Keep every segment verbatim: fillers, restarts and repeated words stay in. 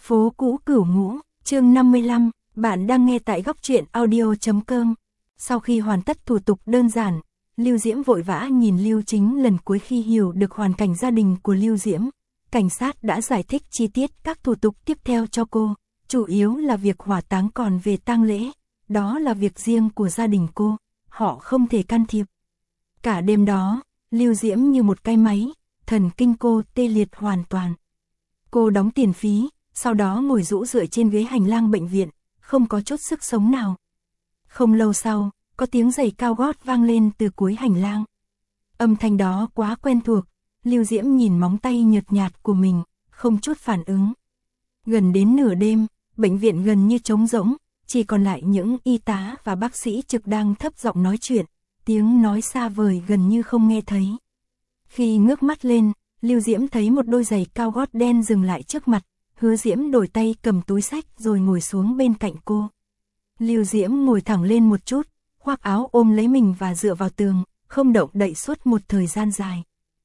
Phố cũ Cửu Ngũ, chương năm mươi lăm, bạn đang nghe tại góc truyện audio chấm com. Sau khi hoàn tất thủ tục đơn giản, Lưu Diễm vội vã nhìn Lưu Chính lần cuối khi hiểu được hoàn cảnh gia đình của Lưu Diễm. Cảnh sát đã giải thích chi tiết các thủ tục tiếp theo cho cô, chủ yếu là việc hỏa táng, còn về tang lễ, đó là việc riêng của gia đình cô, họ không thể can thiệp. Cả đêm đó, Lưu Diễm như một cái máy, thần kinh cô tê liệt hoàn toàn. Cô đóng tiền phí, sau đó ngồi rũ rượi trên ghế hành lang bệnh viện, không có chút sức sống nào. Không lâu sau, có tiếng giày cao gót vang lên từ cuối hành lang. Âm thanh đó quá quen thuộc, Lưu Diễm nhìn móng tay nhợt nhạt của mình, không chút phản ứng. Gần đến nửa đêm, bệnh viện gần như trống rỗng, chỉ còn lại những y tá và bác sĩ trực đang thấp giọng nói chuyện, tiếng nói xa vời gần như không nghe thấy. Khi ngước mắt lên, Lưu Diễm thấy một đôi giày cao gót đen dừng lại trước mặt, Hứa Diễm đổi tay cầm túi xách rồi ngồi xuống bên cạnh cô. Lưu Diễm ngồi thẳng lên một chút, khoác áo ôm lấy mình và dựa vào tường, không động đậy suốt một thời gian dài.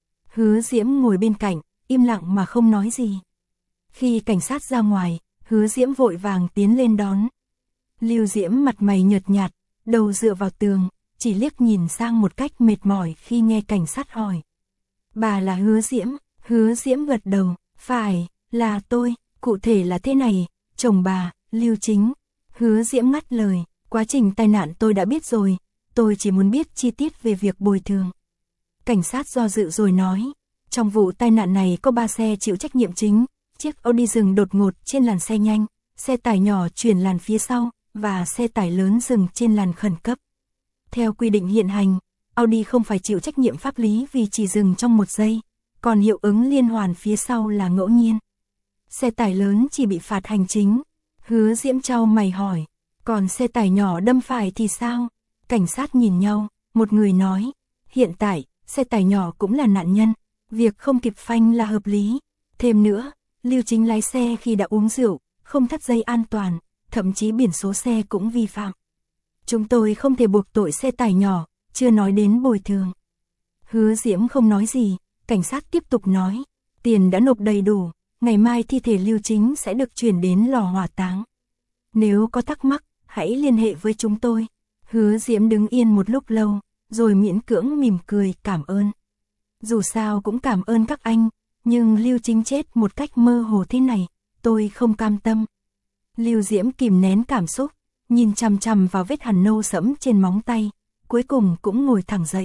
Hứa Diễm ngồi bên cạnh, im lặng mà không nói gì. Khi cảnh sát ra ngoài, Hứa Diễm vội vàng tiến lên đón. Lưu Diễm mặt mày nhợt nhạt, đầu dựa vào tường, chỉ liếc nhìn sang một cách mệt mỏi khi nghe cảnh sát hỏi. Bà là Hứa Diễm? Hứa Diễm gật đầu, phải, là tôi, cụ thể là thế này, chồng bà, Lưu Chính. Hứa Diễm ngắt lời, quá trình tai nạn tôi đã biết rồi, tôi chỉ muốn biết chi tiết về việc bồi thường. Cảnh sát do dự rồi nói, trong vụ tai nạn này có ba xe chịu trách nhiệm chính, chiếc Audi dừng đột ngột trên làn xe nhanh, xe tải nhỏ chuyển làn phía sau, và xe tải lớn dừng trên làn khẩn cấp. Theo quy định hiện hành, Audi không phải chịu trách nhiệm pháp lý vì chỉ dừng trong một giây, còn hiệu ứng liên hoàn phía sau là ngẫu nhiên. Xe tải lớn chỉ bị phạt hành chính. Hứa Diễm chau mày hỏi, còn xe tải nhỏ đâm phải thì sao? Cảnh sát nhìn nhau, một người nói, hiện tại, xe tải nhỏ cũng là nạn nhân, việc không kịp phanh là hợp lý. Thêm nữa, Lưu Chính lái xe khi đã uống rượu, không thắt dây an toàn, thậm chí biển số xe cũng vi phạm. Chúng tôi không thể buộc tội xe tải nhỏ, chưa nói đến bồi thường. Hứa Diễm không nói gì, cảnh sát tiếp tục nói, tiền đã nộp đầy đủ, ngày mai thi thể Lưu Chính sẽ được chuyển đến lò hỏa táng. Nếu có thắc mắc, hãy liên hệ với chúng tôi. Hứa Diễm đứng yên một lúc lâu, rồi miễn cưỡng mỉm cười cảm ơn. Dù sao cũng cảm ơn các anh, nhưng Lưu Chính chết một cách mơ hồ thế này, tôi không cam tâm. Lưu Diễm kìm nén cảm xúc, nhìn chằm chằm vào vết hằn nâu sẫm trên móng tay, cuối cùng cũng ngồi thẳng dậy.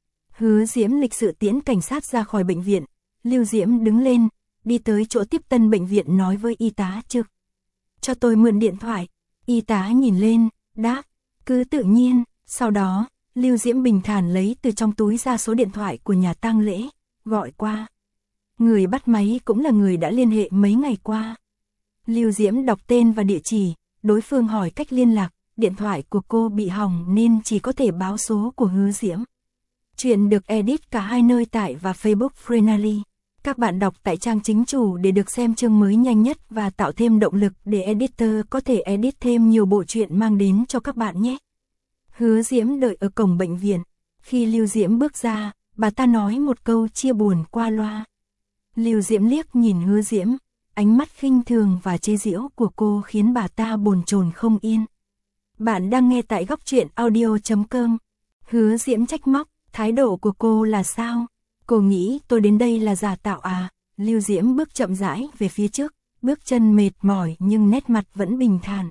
Hứa Diễm lịch sự tiễn cảnh sát ra khỏi bệnh viện, Lưu Diễm đứng lên, đi tới chỗ tiếp tân bệnh viện nói với y tá trực. Cho tôi mượn điện thoại. Y tá nhìn lên, đáp, cứ tự nhiên. Sau đó, Lưu Diễm bình thản lấy từ trong túi ra số điện thoại của nhà tang lễ, gọi qua. Người bắt máy cũng là người đã liên hệ mấy ngày qua. Lưu Diễm đọc tên và địa chỉ, đối phương hỏi cách liên lạc, điện thoại của cô bị hỏng nên chỉ có thể báo số của Hứa Diễm. Chuyện được edit cả hai nơi tại và Facebook Freenally. Các bạn đọc tại trang chính chủ để được xem chương mới nhanh nhất và tạo thêm động lực để editor có thể edit thêm nhiều bộ truyện mang đến cho các bạn nhé. Hứa Diễm đợi ở cổng bệnh viện. Khi Lưu Diễm bước ra, bà ta nói một câu chia buồn qua loa. Lưu Diễm liếc nhìn Hứa Diễm, ánh mắt khinh thường và chế giễu của cô khiến bà ta bồn chồn không yên. Bạn đang nghe tại góc truyện audio chấm com. Hứa Diễm trách móc, thái độ của cô là sao? Cô nghĩ tôi đến đây là giả tạo à? Lưu Diễm bước chậm rãi về phía trước, bước chân mệt mỏi nhưng nét mặt vẫn bình thản.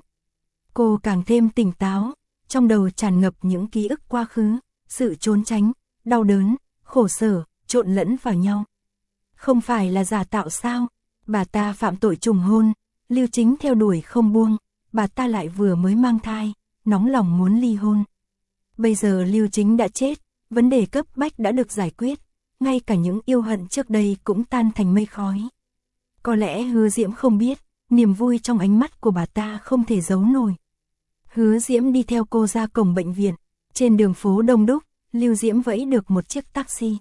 Cô càng thêm tỉnh táo, trong đầu tràn ngập những ký ức quá khứ, sự trốn tránh, đau đớn, khổ sở, trộn lẫn vào nhau. Không phải là giả tạo sao? Bà ta phạm tội trùng hôn, Lưu Chính theo đuổi không buông, bà ta lại vừa mới mang thai, nóng lòng muốn ly hôn. Bây giờ Lưu Chính đã chết, vấn đề cấp bách đã được giải quyết. Ngay cả những yêu hận trước đây cũng tan thành mây khói. Có lẽ Hứa Diễm không biết, niềm vui trong ánh mắt của bà ta không thể giấu nổi. Hứa Diễm đi theo cô ra cổng bệnh viện, trên đường phố đông đúc, Lưu Diễm vẫy được một chiếc taxi.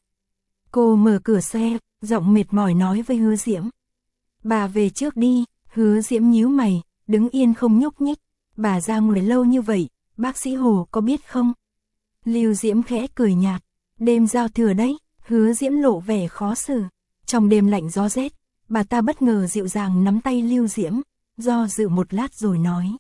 Cô mở cửa xe, giọng mệt mỏi nói với Hứa Diễm. Bà về trước đi. Hứa Diễm nhíu mày, đứng yên không nhúc nhích. Bà ra ngoài lâu như vậy, bác sĩ Hồ có biết không? Lưu Diễm khẽ cười nhạt, đêm giao thừa đấy. Hứa Diễm lộ vẻ khó xử. Trong đêm lạnh gió rét, bà ta bất ngờ dịu dàng nắm tay Lưu Diễm, do dự một lát rồi nói.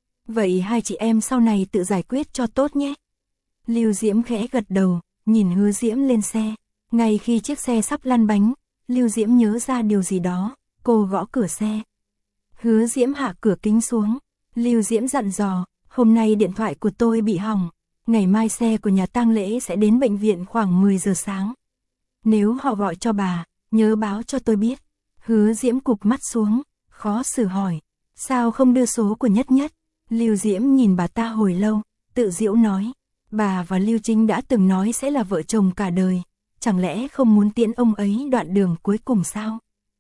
Vậy hai chị em sau này tự giải quyết cho tốt nhé. Lưu Diễm khẽ gật đầu, nhìn Hứa Diễm lên xe. Ngay khi chiếc xe sắp lăn bánh, Lưu Diễm nhớ ra điều gì đó, cô gõ cửa xe. Hứa Diễm hạ cửa kính xuống. Lưu Diễm dặn dò, hôm nay điện thoại của tôi bị hỏng. Ngày mai xe của nhà tang lễ sẽ đến bệnh viện khoảng mười giờ sáng. Nếu họ gọi cho bà, nhớ báo cho tôi biết. Hứa Diễm cụp mắt xuống, khó xử hỏi. Sao không đưa số của Nhất Nhất? Lưu Diễm nhìn bà ta hồi lâu, tự giễu nói. Bà và Lưu Chính đã từng nói sẽ là vợ chồng cả đời. Chẳng lẽ không muốn tiễn ông ấy đoạn đường cuối cùng sao?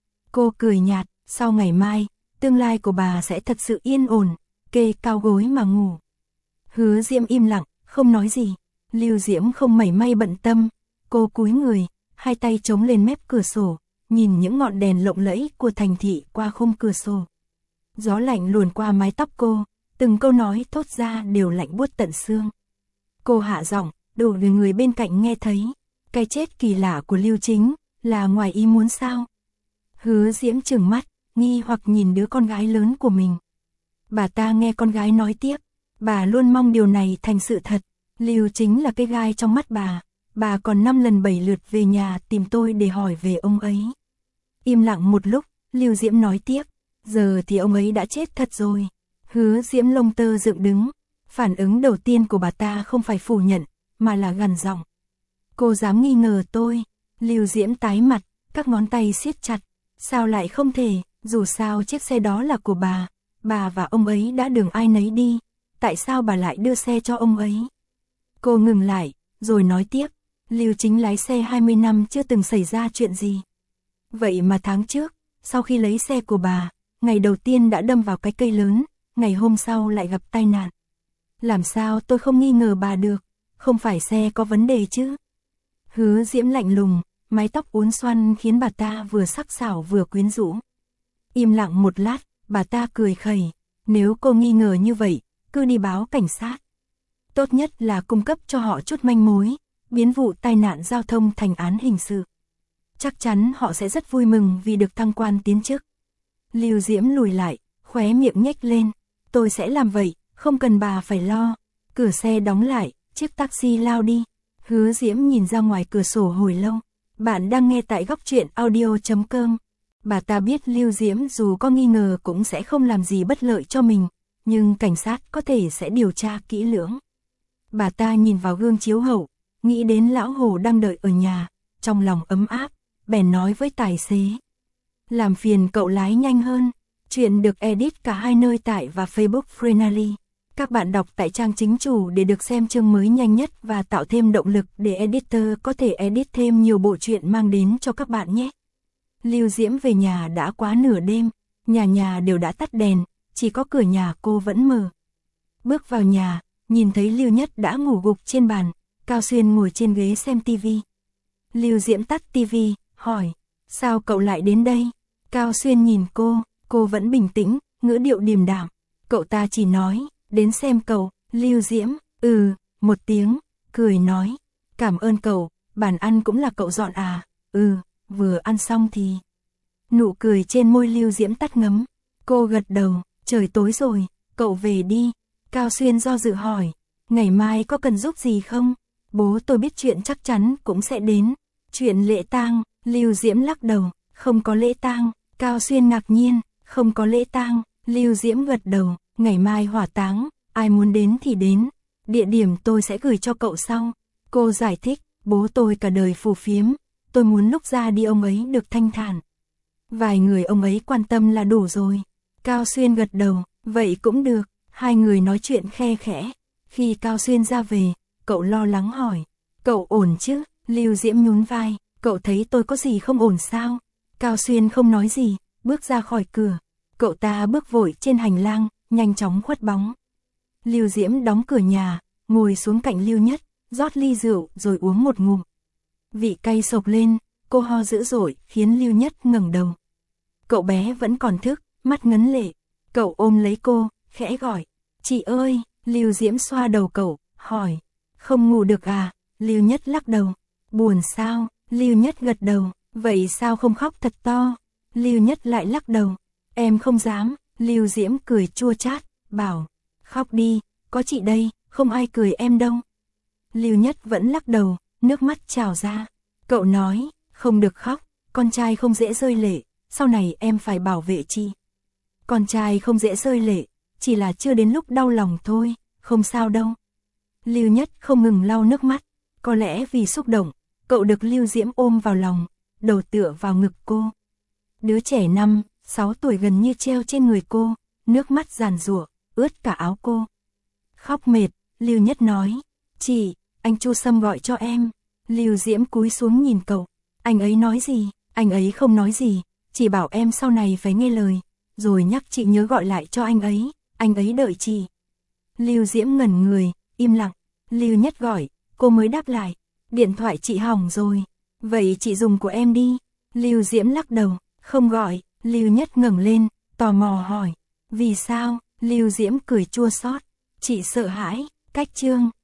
Cô cười nhạt, sau ngày mai, tương lai của bà sẽ thật sự yên ổn, kê cao gối mà ngủ. Hứa Diễm im lặng, không nói gì. Lưu Diễm không mảy may bận tâm. Cô cúi người, hai tay chống lên mép cửa sổ, nhìn những ngọn đèn lộng lẫy của thành thị qua khung cửa sổ. Gió lạnh luồn qua mái tóc cô, từng câu nói thốt ra đều lạnh buốt tận xương. Cô hạ giọng, đủ để người bên cạnh nghe thấy. Cái chết kỳ lạ của Lưu Chính, là ngoài ý muốn sao? Hứa Diễm trừng mắt, nghi hoặc nhìn đứa con gái lớn của mình. Bà ta nghe con gái nói tiếp, bà luôn mong điều này thành sự thật. Lưu Chính là cái gai trong mắt bà. Bà còn năm lần bảy lượt về nhà tìm tôi để hỏi về ông ấy. Im lặng một lúc, Lưu Diễm nói tiếp, giờ thì ông ấy đã chết thật rồi. Hứa Diễm lông tơ dựng đứng. Phản ứng đầu tiên của bà ta không phải phủ nhận, mà là gằn giọng. Cô dám nghi ngờ tôi? Lưu Diễm tái mặt, các ngón tay siết chặt. Sao lại không thể, dù sao chiếc xe đó là của bà. Bà và ông ấy đã đường ai nấy đi. Tại sao bà lại đưa xe cho ông ấy? Cô ngừng lại, rồi nói tiếp. Lưu Chính lái xe hai mươi năm chưa từng xảy ra chuyện gì. Vậy mà tháng trước, sau khi lấy xe của bà, ngày đầu tiên đã đâm vào cái cây lớn, ngày hôm sau lại gặp tai nạn. Làm sao tôi không nghi ngờ bà được, không phải xe có vấn đề chứ? Hứa Diễm lạnh lùng, mái tóc uốn xoăn khiến bà ta vừa sắc sảo vừa quyến rũ. Im lặng một lát, bà ta cười khẩy, nếu cô nghi ngờ như vậy, cứ đi báo cảnh sát. Tốt nhất là cung cấp cho họ chút manh mối, biến vụ tai nạn giao thông thành án hình sự. Chắc chắn họ sẽ rất vui mừng vì được thăng quan tiến chức. Lưu Diễm lùi lại, khóe miệng nhếch lên, tôi sẽ làm vậy, không cần bà phải lo. Cửa xe đóng lại, chiếc taxi lao đi. Hứa Diễm nhìn ra ngoài cửa sổ hồi lâu. Bạn đang nghe tại góc truyện audio chấm com. Bà ta biết Lưu Diễm dù có nghi ngờ cũng sẽ không làm gì bất lợi cho mình, nhưng cảnh sát có thể sẽ điều tra kỹ lưỡng. Bà ta nhìn vào gương chiếu hậu, nghĩ đến lão Hồ đang đợi ở nhà, trong lòng ấm áp, bèn nói với tài xế. Làm phiền cậu lái nhanh hơn. Chuyện được edit cả hai nơi tại và Facebook Freenally. Các bạn đọc tại trang chính chủ để được xem chương mới nhanh nhất và tạo thêm động lực để editor có thể edit thêm nhiều bộ truyện mang đến cho các bạn nhé. Lưu Diễm về nhà đã quá nửa đêm, nhà nhà đều đã tắt đèn, chỉ có cửa nhà cô vẫn mở. Bước vào nhà, nhìn thấy Lưu Nhất đã ngủ gục trên bàn, Cao Xuyên ngồi trên ghế xem tivi. Lưu Diễm tắt tivi, hỏi, sao cậu lại đến đây? Cao Xuyên nhìn cô, cô vẫn bình tĩnh, ngữ điệu điềm đạm. Cậu ta chỉ nói, đến xem cậu. Lưu Diễm, ừ, một tiếng, cười nói, cảm ơn cậu, bàn ăn cũng là cậu dọn à? Ừ, vừa ăn xong thì... Nụ cười trên môi Lưu Diễm tắt ngấm. Cô gật đầu, trời tối rồi, cậu về đi. Cao Xuyên do dự hỏi, ngày mai có cần giúp gì không? Bố tôi biết chuyện chắc chắn cũng sẽ đến. Chuyện lễ tang, Lưu Diễm lắc đầu, không có lễ tang. Cao Xuyên ngạc nhiên, không có lễ tang. Lưu Diễm gật đầu, ngày mai hỏa táng, ai muốn đến thì đến. Địa điểm tôi sẽ gửi cho cậu sau. Cô giải thích, bố tôi cả đời phù phiếm, tôi muốn lúc ra đi ông ấy được thanh thản. Vài người ông ấy quan tâm là đủ rồi. Cao Xuyên gật đầu, vậy cũng được. Hai người nói chuyện khe khẽ. Khi Cao Xuyên ra về, cậu lo lắng hỏi, cậu ổn chứ? Lưu Diễm nhún vai, cậu thấy tôi có gì không ổn sao? Cao Xuyên không nói gì, bước ra khỏi cửa. Cậu ta bước vội trên hành lang, nhanh chóng khuất bóng. Lưu Diễm đóng cửa nhà, ngồi xuống cạnh Lưu Nhất, rót ly rượu rồi uống một ngụm. Vị cay sộc lên, cô ho dữ dội khiến Lưu Nhất ngẩng đầu. Cậu bé vẫn còn thức, mắt ngấn lệ. Cậu ôm lấy cô, khẽ gọi, chị ơi. Lưu Diễm xoa đầu cậu, hỏi, không ngủ được à? Lưu Nhất lắc đầu, buồn sao? Lưu Nhất gật đầu, vậy sao không khóc thật to? Lưu Nhất lại lắc đầu, em không dám. Lưu Diễm cười chua chát, bảo, khóc đi, có chị đây, không ai cười em đâu. Lưu Nhất vẫn lắc đầu, nước mắt trào ra. Cậu nói, không được khóc, con trai không dễ rơi lệ, sau này em phải bảo vệ chị. Con trai không dễ rơi lệ, chỉ là chưa đến lúc đau lòng thôi, không sao đâu. Lưu Nhất không ngừng lau nước mắt, có lẽ vì xúc động, cậu được Lưu Diễm ôm vào lòng, đầu tựa vào ngực cô. Đứa trẻ năm, sáu tuổi gần như treo trên người cô, nước mắt giàn giụa, ướt cả áo cô. Khóc mệt, Lưu Nhất nói, chị, anh Chu Sâm gọi cho em. Lưu Diễm cúi xuống nhìn cậu, anh ấy nói gì? Anh ấy không nói gì, chỉ bảo em sau này phải nghe lời, rồi nhắc chị nhớ gọi lại cho anh ấy, anh ấy đợi chị. Lưu Diễm ngẩn người, im lặng. Lưu Nhất gọi, cô mới đáp lại, điện thoại chị hỏng rồi, vậy chị dùng của em đi. Lưu Diễm lắc đầu, không gọi. Lưu Nhất ngẩng lên, tò mò hỏi, vì sao? Lưu Diễm cười chua xót, chị sợ hãi. Cách chương